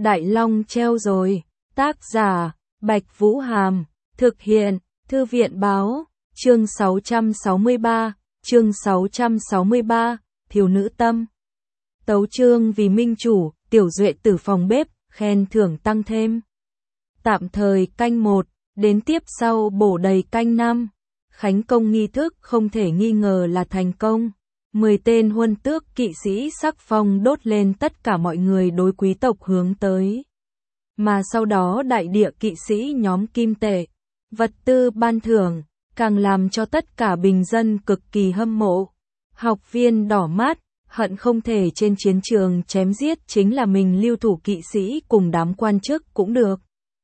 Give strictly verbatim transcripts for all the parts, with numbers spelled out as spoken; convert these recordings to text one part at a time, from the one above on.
Đại Long treo rồi. Tác giả, Bạch Vũ Hàm. Thực hiện, Thư viện Báo. Chương sáu trăm sáu mươi ba. Chương sáu trăm sáu mươi ba. Thiếu nữ tâm. Tấu chương vì minh chủ, tiểu duệ tử phòng bếp, khen thưởng tăng thêm. Tạm thời canh một, đến tiếp sau bổ đầy canh năm. Khánh công nghi thức không thể nghi ngờ là thành công. Mười tên huân tước kỵ sĩ sắc phong đốt lên tất cả mọi người đối quý tộc hướng tới. Mà sau đó đại địa kỵ sĩ nhóm kim tệ, vật tư ban thưởng, càng làm cho tất cả bình dân cực kỳ hâm mộ. Học viên đỏ mắt, hận không thể trên chiến trường chém giết chính là mình lưu thủ kỵ sĩ cùng đám quan chức cũng được.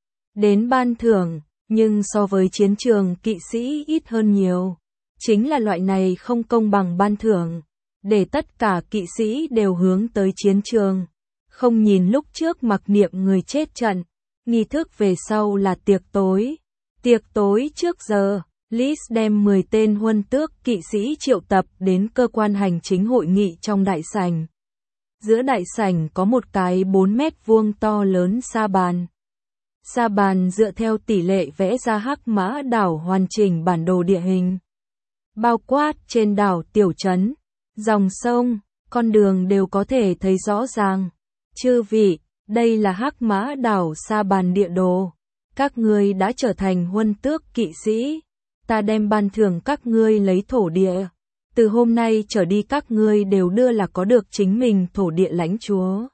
Đến ban thưởng, nhưng so với chiến trường kỵ sĩ ít hơn nhiều. Chính là loại này không công bằng ban thưởng, để tất cả kỵ sĩ đều hướng tới chiến trường. Không nhìn lúc trước mặc niệm người chết trận, nghi thức về sau là tiệc tối. Tiệc tối trước giờ, Liz đem mười tên huân tước kỵ sĩ triệu tập đến cơ quan hành chính hội nghị trong đại sảnh. Giữa đại sảnh có một cái bốn mét vuông to lớn sa bàn. Sa bàn dựa theo tỷ lệ vẽ ra hắc mã đảo hoàn chỉnh bản đồ địa hình. Bao quát trên đảo tiểu trấn, dòng sông, con đường đều có thể thấy rõ ràng. Chư vị, đây là hắc mã đảo sa bàn địa đồ. Các ngươi đã trở thành huân tước kỵ sĩ. Ta đem ban thưởng các ngươi lấy thổ địa. Từ hôm nay trở đi các ngươi đều đưa là có được chính mình thổ địa lãnh chúa.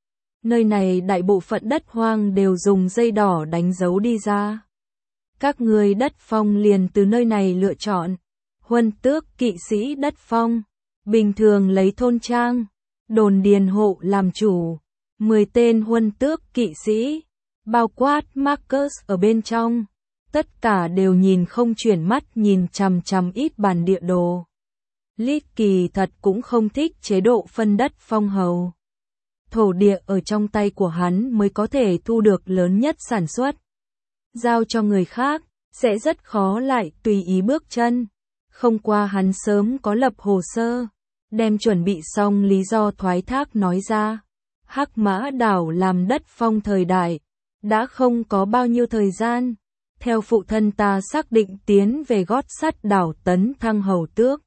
Nơi này đại bộ phận đất hoang đều dùng dây đỏ đánh dấu đi ra. Các ngươi đất phong liền từ nơi này lựa chọn. Huân tước kỵ sĩ đất phong, bình thường lấy thôn trang, đồn điền hộ làm chủ. Mười tên huân tước kỵ sĩ, bao quát Marcus ở bên trong. Tất cả đều nhìn không chuyển mắt nhìn chằm chằm ít bản địa đồ. Lít kỳ thật cũng không thích chế độ phân đất phong hầu. Thổ địa ở trong tay của hắn mới có thể thu được lớn nhất sản xuất. Giao cho người khác, sẽ rất khó lại tùy ý bước chân. Không qua hắn sớm có lập hồ sơ, đem chuẩn bị xong lý do thoái thác nói ra. Hắc mã đảo làm đất phong thời đại, đã không có bao nhiêu thời gian. Theo phụ thân ta xác định tiến về gót sắt đảo tấn thăng hầu tước.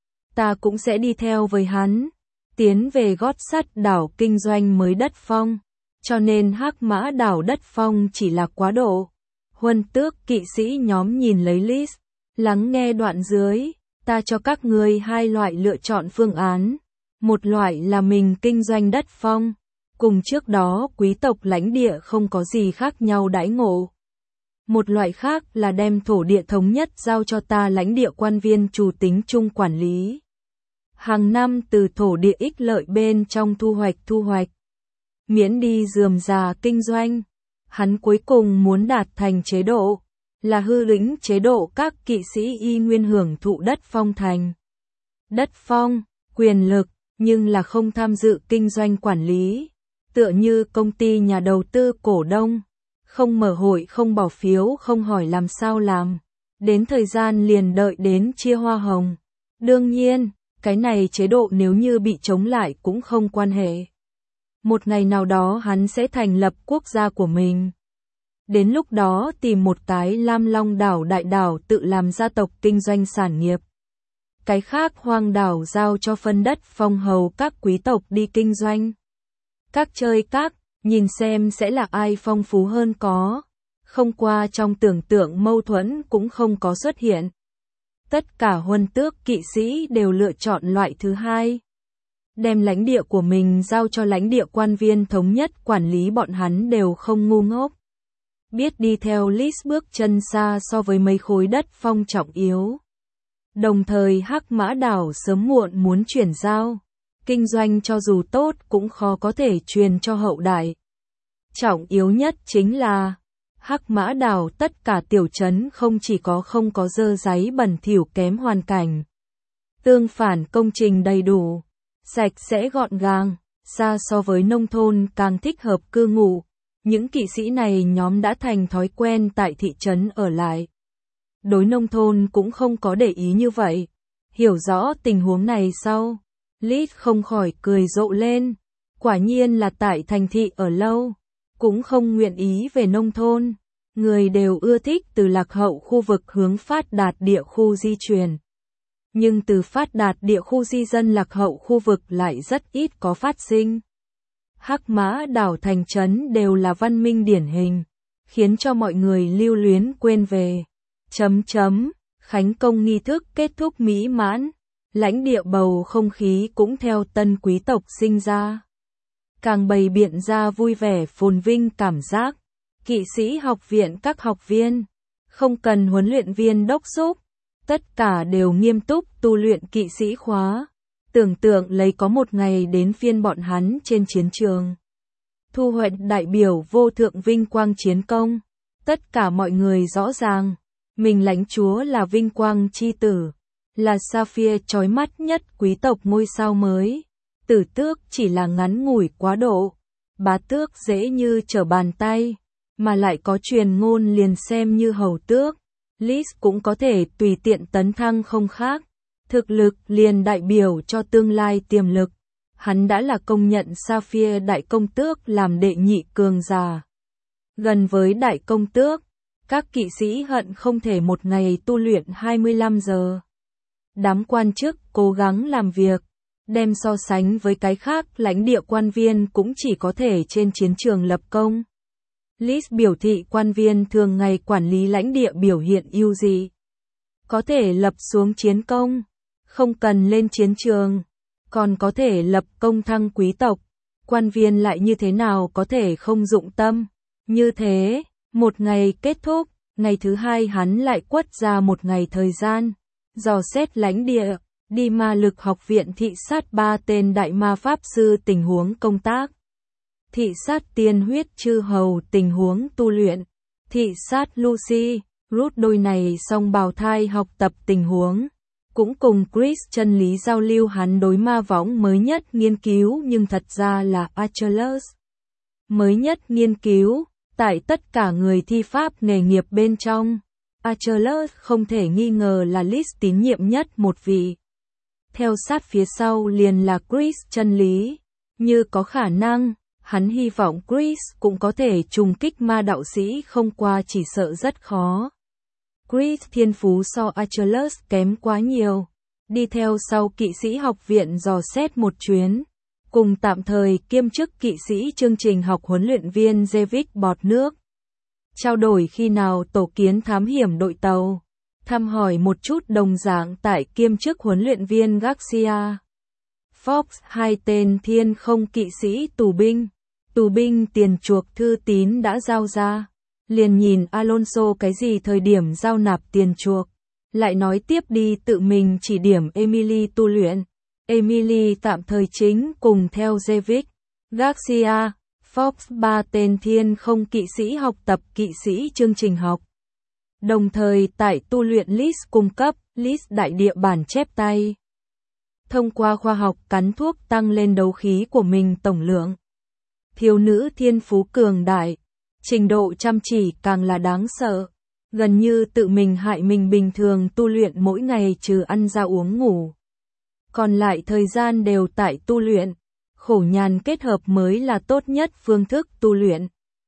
Ta cũng sẽ đi theo với hắn, tiến về gót sắt đảo kinh doanh mới đất phong. Cho nên hắc mã đảo đất phong chỉ là quá độ. Huân tước kỵ sĩ nhóm nhìn lấy Liz, lắng nghe đoạn dưới. Ta cho các ngươi hai loại lựa chọn phương án. Một loại là mình kinh doanh đất phong. Cùng trước đó quý tộc lãnh địa không có gì khác nhau đãi ngộ. Một loại khác là đem thổ địa thống nhất giao cho ta lãnh địa quan viên chủ tính chung quản lý. Hàng năm từ thổ địa ích lợi bên trong thu hoạch thu hoạch. Miễn đi rườm rà kinh doanh. Hắn cuối cùng muốn đạt thành chế độ, là hư lĩnh chế độ các kỵ sĩ y nguyên hưởng thụ đất phong thành. Đất phong, quyền lực, nhưng là không tham dự kinh doanh quản lý. Tựa như công ty nhà đầu tư cổ đông. Không mở hội không bỏ phiếu không hỏi làm sao làm. Đến thời gian liền đợi đến chia hoa hồng. Đương nhiên, cái này chế độ nếu như bị chống lại cũng không quan hệ. Một ngày nào đó hắn sẽ thành lập quốc gia của mình. Đến lúc đó tìm một cái Lam Long đảo đại đảo tự làm gia tộc kinh doanh sản nghiệp. Cái khác hoang đảo giao cho phân đất phong hầu các quý tộc đi kinh doanh. Các chơi các, nhìn xem sẽ là ai phong phú hơn có. Không qua trong tưởng tượng mâu thuẫn cũng không có xuất hiện. Tất cả huân tước kỵ sĩ đều lựa chọn loại thứ hai. Đem lãnh địa của mình giao cho lãnh địa quan viên thống nhất quản lý bọn hắn đều không ngu ngốc. Biết đi theo Liz bước chân xa so với mấy khối đất phong trọng yếu. Đồng thời hắc mã đảo sớm muộn muốn chuyển giao. Kinh doanh cho dù tốt cũng khó có thể truyền cho hậu đại. Trọng yếu nhất chính là hắc mã đảo tất cả tiểu trấn không chỉ có không có dơ dáy bẩn thỉu kém hoàn cảnh. Tương phản công trình đầy đủ, sạch sẽ gọn gàng, xa so với nông thôn càng thích hợp cư ngụ. Những kỵ sĩ này nhóm đã thành thói quen tại thị trấn ở lại. Đối nông thôn cũng không có để ý như vậy. Hiểu rõ tình huống này sau, Liz không khỏi cười rộ lên. Quả nhiên là tại thành thị ở lâu. cũng không nguyện ý về nông thôn. Người đều ưa thích từ lạc hậu khu vực hướng phát đạt địa khu di chuyển. Nhưng từ phát đạt địa khu di dân lạc hậu khu vực lại rất ít có phát sinh. Hắc Mã đảo thành trấn đều là văn minh điển hình, khiến cho mọi người lưu luyến quên về. Chấm chấm, khánh công nghi thức kết thúc mỹ mãn, lãnh địa bầu không khí cũng theo tân quý tộc sinh ra. Càng bày biện ra vui vẻ phồn vinh cảm giác. Kỵ sĩ học viện các học viên, không cần huấn luyện viên đốc thúc, tất cả đều nghiêm túc tu luyện kỵ sĩ khóa. Tưởng tượng lấy có một ngày đến phiên bọn hắn trên chiến trường. Thu hoạch đại biểu vô thượng vinh quang chiến công. Tất cả mọi người rõ ràng, mình lãnh chúa là vinh quang chi tử, là Sapphire chói mắt nhất quý tộc ngôi sao mới. Tử tước chỉ là ngắn ngủi quá độ, bá tước dễ như trở bàn tay, mà lại có truyền ngôn liền xem như hầu tước. Liz cũng có thể tùy tiện tấn thăng không khác. Thực lực liền đại biểu cho tương lai tiềm lực. Hắn đã là công nhận Sapphire đại công tước làm đệ nhị cường giả. Gần với đại công tước, các kỵ sĩ hận không thể một ngày tu luyện hai mươi lăm giờ. Đám quan chức cố gắng làm việc, đem so sánh với cái khác lãnh địa quan viên cũng chỉ có thể trên chiến trường lập công. Liz biểu thị quan viên thường ngày quản lý lãnh địa biểu hiện ưu dị. Có thể lập xuống chiến công, không cần lên chiến trường, còn có thể lập công thăng quý tộc. Quan viên lại như thế nào có thể không dụng tâm. Như thế, một ngày kết thúc, ngày thứ hai hắn lại quất ra một ngày thời gian, dò xét lãnh địa, đi ma lực học viện thị sát ba tên đại ma pháp sư tình huống công tác. Thị sát tiên huyết chư hầu tình huống tu luyện, thị sát Lucy, Ruth đôi này song bào thai học tập tình huống, cũng cùng Chris chân lý giao lưu hắn đối ma võng mới nhất nghiên cứu nhưng thật ra là Achilles. Mới nhất nghiên cứu, tại tất cả người thi pháp nghề nghiệp bên trong, Achilles không thể nghi ngờ là Liz tín nhiệm nhất một vị. Theo sát phía sau liền là Chris chân lý, như có khả năng. Hắn hy vọng Chris cũng có thể trùng kích ma đạo sĩ không qua chỉ sợ rất khó. Chris thiên phú so Achilles kém quá nhiều. Đi theo sau kỵ sĩ học viện dò xét một chuyến. Cùng tạm thời kiêm chức kỵ sĩ chương trình học huấn luyện viên Jevic bọt nước. Trao đổi khi nào tổ kiến thám hiểm đội tàu. Thăm hỏi một chút đồng dạng tại kiêm chức huấn luyện viên Garcia. Fox hai tên thiên không kỵ sĩ tù binh. Tù binh tiền chuộc thư tín đã giao ra. Liền nhìn Alonso cái gì thời điểm giao nạp tiền chuộc. Lại nói tiếp đi tự mình chỉ điểm Emily tu luyện. Emily tạm thời chính cùng theo Jevic, Garcia, Fox ba tên thiên không kỵ sĩ học tập kỵ sĩ chương trình học. Đồng thời tại tu luyện Liz cung cấp, Liz đại địa bản chép tay. Thông qua khoa học cắn thuốc tăng lên đấu khí của mình tổng lượng. Thiếu nữ thiên phú cường đại, trình độ chăm chỉ càng là đáng sợ. Gần như tự mình hại mình bình thường tu luyện mỗi ngày trừ ăn ra uống ngủ. Còn lại thời gian đều tại tu luyện. Khổ nhàn kết hợp mới là tốt nhất phương thức tu luyện.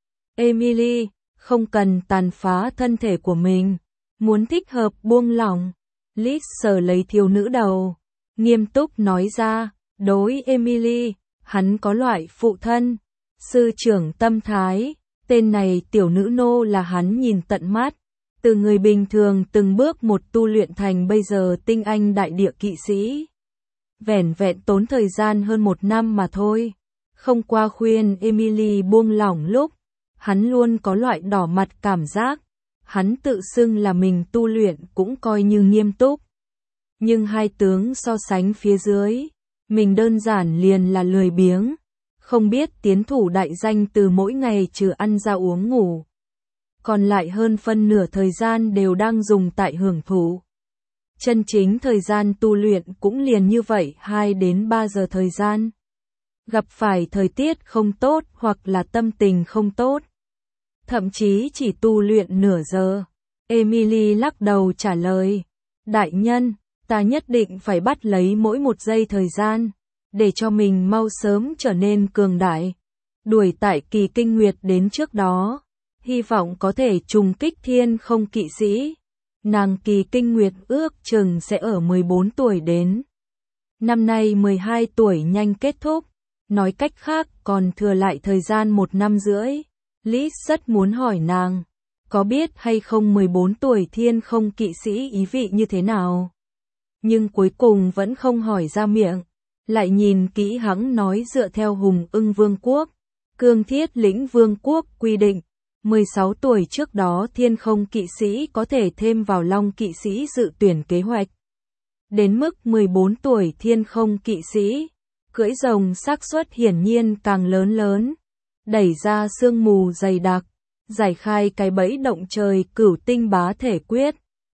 Emily, không cần tàn phá thân thể của mình. Muốn thích hợp buông lỏng. Liz sờ lấy thiếu nữ đầu. Nghiêm túc nói ra, đối Emily, hắn có loại phụ thân. Sư trưởng tâm thái, tên này tiểu nữ nô là hắn nhìn tận mắt. Từ người bình thường từng bước một tu luyện thành bây giờ tinh anh đại địa kỵ sĩ. Vẻn vẹn tốn thời gian hơn một năm mà thôi. Không qua khuyên Emily buông lỏng lúc, hắn luôn có loại đỏ mặt cảm giác. Hắn tự xưng là mình tu luyện cũng coi như nghiêm túc. Nhưng hai tướng so sánh phía dưới, mình đơn giản liền là lười biếng. Không biết tiến thủ đại danh từ mỗi ngày trừ ăn ra uống ngủ. Còn lại hơn phân nửa thời gian đều đang dùng tại hưởng thụ. Chân chính thời gian tu luyện cũng liền như vậy hai đến ba giờ thời gian. Gặp phải thời tiết không tốt hoặc là tâm tình không tốt. Thậm chí chỉ tu luyện nửa giờ. Emily lắc đầu trả lời. Đại nhân, ta nhất định phải bắt lấy mỗi một giây thời gian. Để cho mình mau sớm trở nên cường đại. đuổi tại kỳ kinh nguyệt đến trước đó, hy vọng có thể trùng kích thiên không kỵ sĩ. Nàng kỳ kinh nguyệt ước chừng sẽ ở mười bốn tuổi đến. Năm nay mười hai tuổi nhanh kết thúc, nói cách khác còn thừa lại thời gian một năm rưỡi. Lý rất muốn hỏi nàng, có biết hay không mười bốn tuổi thiên không kỵ sĩ ý vị như thế nào? Nhưng cuối cùng vẫn không hỏi ra miệng, lại nhìn kỹ hắn nói dựa theo Hùng Ưng Vương quốc, Cương Thiết Lĩnh Vương quốc quy định, mười sáu tuổi trước đó thiên không kỵ sĩ có thể thêm vào long kỵ sĩ dự tuyển kế hoạch. Đến mức mười bốn tuổi thiên không kỵ sĩ, cưỡi rồng xác suất hiển nhiên càng lớn lớn, đẩy ra sương mù dày đặc, giải khai cái bẫy động trời cửu tinh bá thể quyết.